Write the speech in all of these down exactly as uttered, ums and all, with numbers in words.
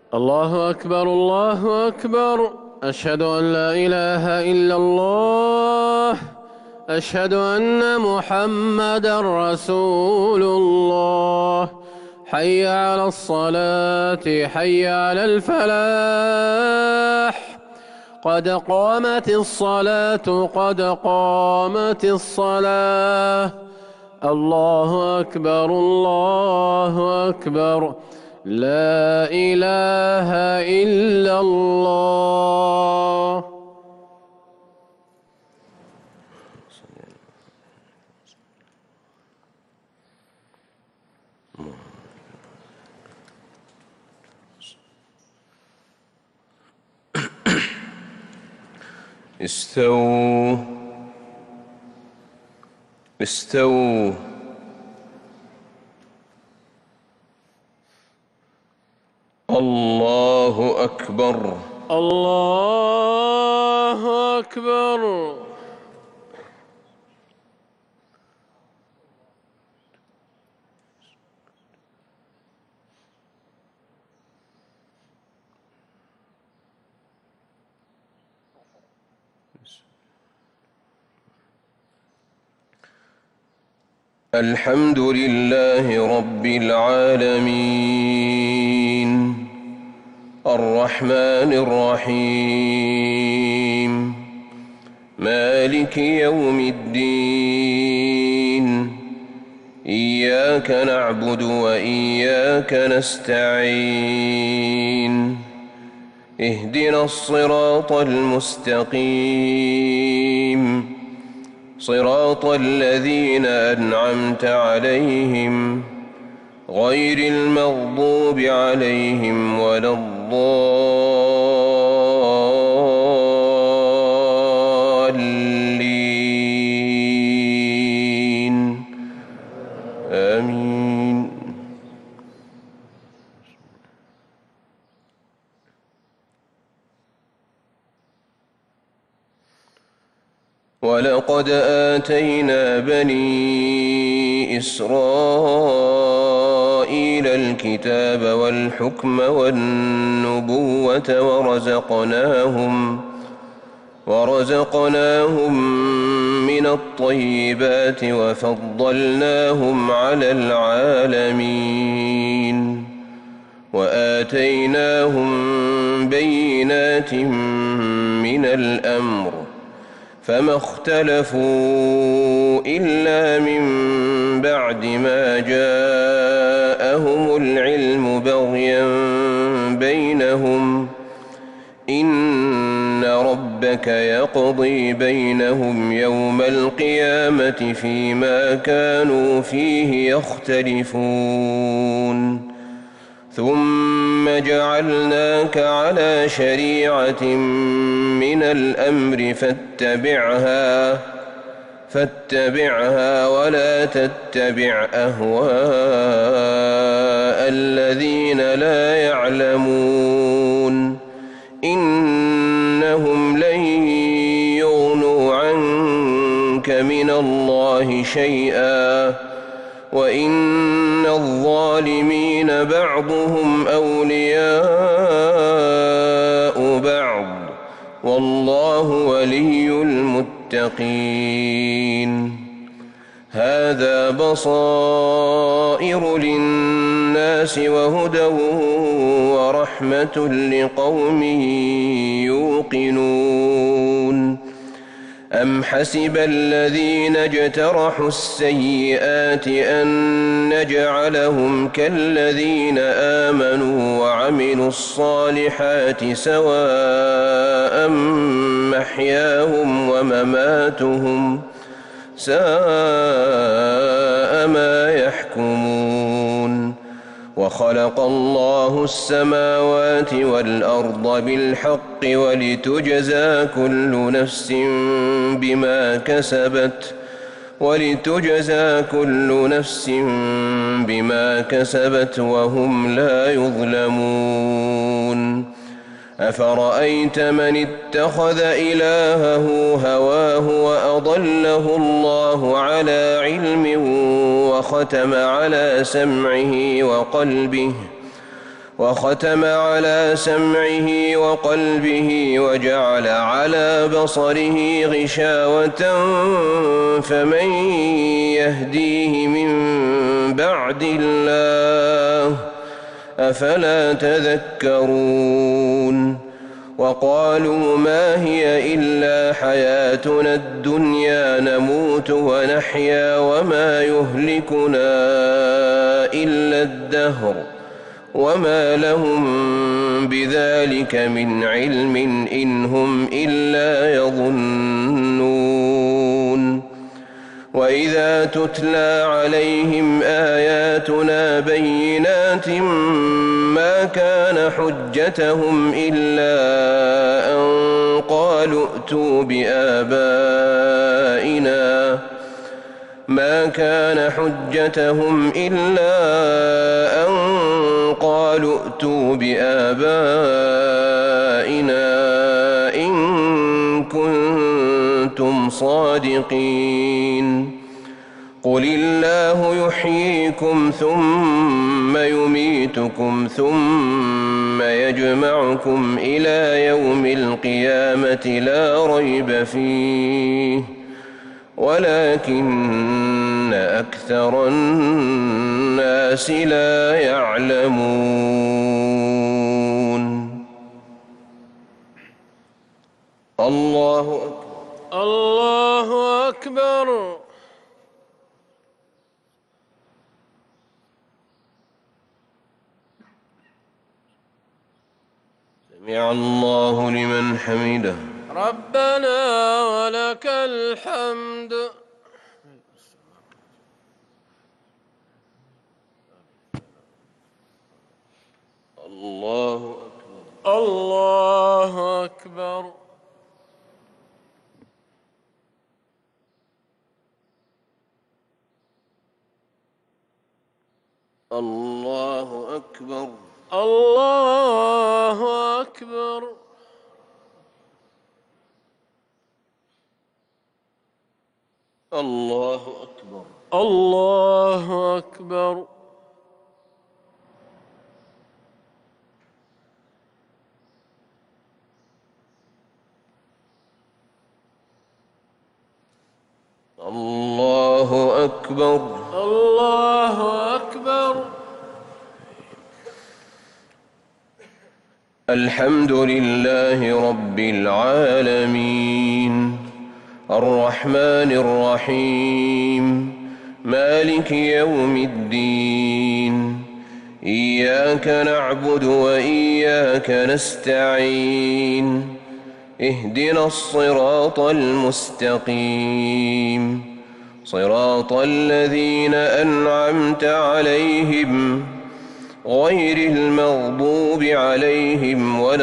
الله أكبر الله أكبر. أشهد أن لا إله إلا الله. أشهد أن محمدا رسول الله. حي على الصلاة حي على الفلاح. قد قامت الصلاة قد قامت الصلاة. الله أكبر الله أكبر. لا إله إلا الله. استووا استووا الله أكبر الله أكبر. الحمد لله رب العالمين الرحمن الرحيم مالك يوم الدين إياك نعبد وإياك نستعين اهدنا الصراط المستقيم صراط الذين أنعمت عليهم غير المغضوب عليهم ولا الضالين آمين. ولقد آتينا بني إسرائيل الكتاب والحكم والنبوة ورزقناهم ورزقناهم من الطيبات وفضلناهم على العالمين وآتيناهم بينات من الأمر فما اختلفوا إلا من بعد ما جاءهم العلم بغيا بينهم إن ربك يقضي بينهم يوم القيامة فيما كانوا فيه يختلفون ثم جعلناك على شريعة من الأمر فاتبعها فاتبعها ولا تتبع أهواء الذين لا يعلمون إنهم لن يغنوا عنك من الله شيئا وإن الظالمين بعضهم أولياء بعض والله ولي المتقين. هذا بصائر للناس وهدى ورحمة لقوم يوقنون. أم حسب الذين اجترحوا السيئات أن نجعلهم كالذين آمنوا وعملوا الصالحات سواء محياهم ومماتهم ساء ما يحكمون. وخلق الله السماوات والأرض بالحق ولتجزى كل نفس بما كسبت ولتجزى كل نفس بما كسبت وهم لا يظلمون. أفرأيت من اتخذ إلهه هواه وأضله الله على علم وختم على سمعه وقلبه وختم على سمعه وقلبه وجعل على بصره غشاوة فمن يهديه من بعد الله أفلا تذكرون وقالوا ما هي إلا حياتنا الدنيا نموت ونحيا وما يهلكنا إلا الدهر وما لهم بذلك من علم إن هم إلا يظنون وإذا تتلى عليهم آياتنا بينات ما كان حجتهم إلا أن قالوا ائتوا بآبائنا ما كان حجتهم إلا أن قالوا ائتوا بآبائنا إن كنتم صادقين قل الله يحييكم ثم يميتكم ثم يجمعكم إلى يوم القيامة لا ريب فيه ولكن أكثر الناس لا يعلمون. الله أكبر. الله أكبر. سمع الله لمن حمده. ربنا ولك الحمد. الله أكبر. الله أكبر. الله أكبر. الله أكبر. الله أكبر. الله أكبر. الله أكبر. الله أكبر. الحمد لله رب العالمين الرحمن الرحيم مالك يوم الدين إياك نعبد وإياك نستعين اهدنا الصراط المستقيم صراط الذين أنعمت عليهم غير المغضوب عليهم ولا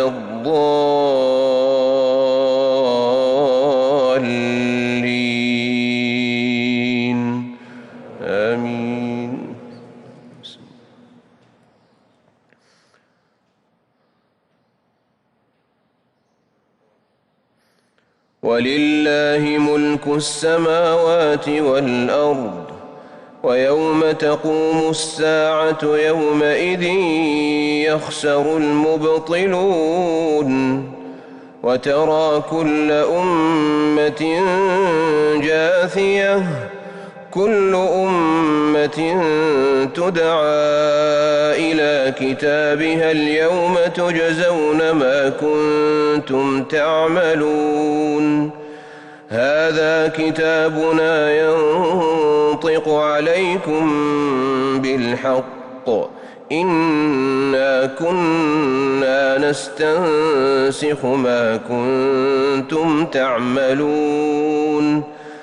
الضالين آمين. ولله ملك السماوات والأرض ويوم تقوم الساعة يومئذ يخسر المبطلون وترى كل أمة جاثية كل أمة تدعى إلى كتابها اليوم تجزون ما كنتم تعملون هذا كتابنا ينطق عليكم بالحق إنا كنا نستنسخ ما كنتم تعملون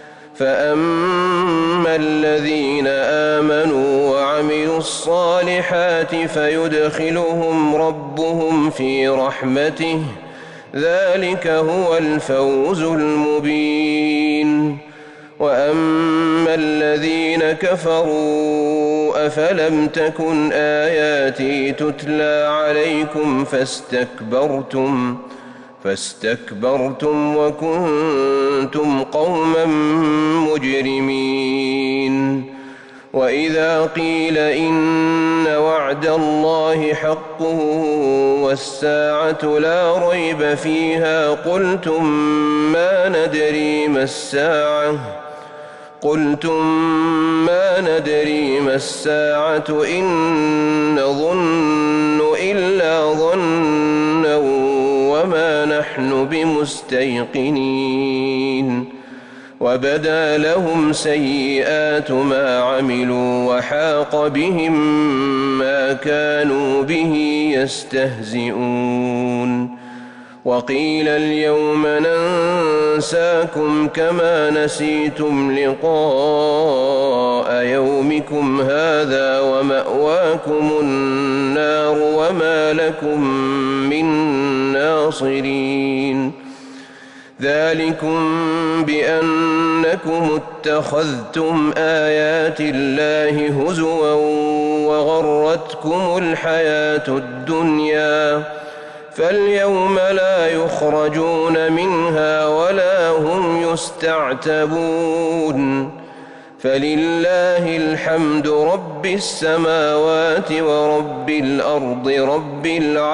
فأما الذين آمنوا وعملوا الصالحات فيدخلهم ربهم في رحمته ذلك هو الفوز المبين وأما الذين كفروا أفلم تكن آياتي تتلى عليكم فاستكبرتم فاستكبرتم وكنتم قوما مجرمين وإذا قيل إن وعد وعد الله حق والساعة لا ريب فيها قلتم ما ندري ما الساعة قلتم ما ندري ما الساعة إن نظن إلا ظنا وما نحن بمستيقنين وبدا لهم سيئات ما عملوا وحاق بهم ما كانوا به يستهزئون وقيل اليوم ننساكم كما نسيتم لقاء يومكم هذا ومأواكم النار وما لكم من ناصرين ذلكم بأنكم اتخذتم آيات الله هزوا وغرتكم الحياة الدنيا فاليوم لا يخرجون منها ولا هم يستعتبون فلله الحمد رب السماوات ورب الأرض رب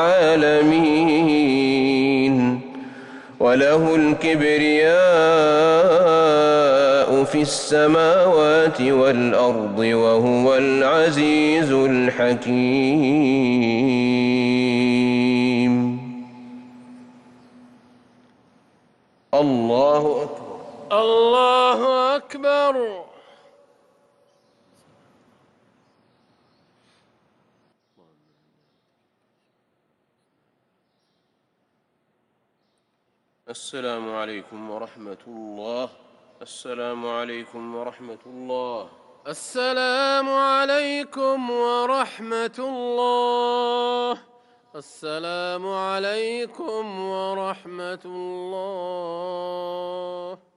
العالمين وله الكبرياء في السماوات والأرض وهو العزيز الحكيم. الله أكبر. الله أكبر. السلام عليكم ورحمة الله. السلام عليكم ورحمة الله. السلام عليكم ورحمة الله. السلام عليكم ورحمة الله.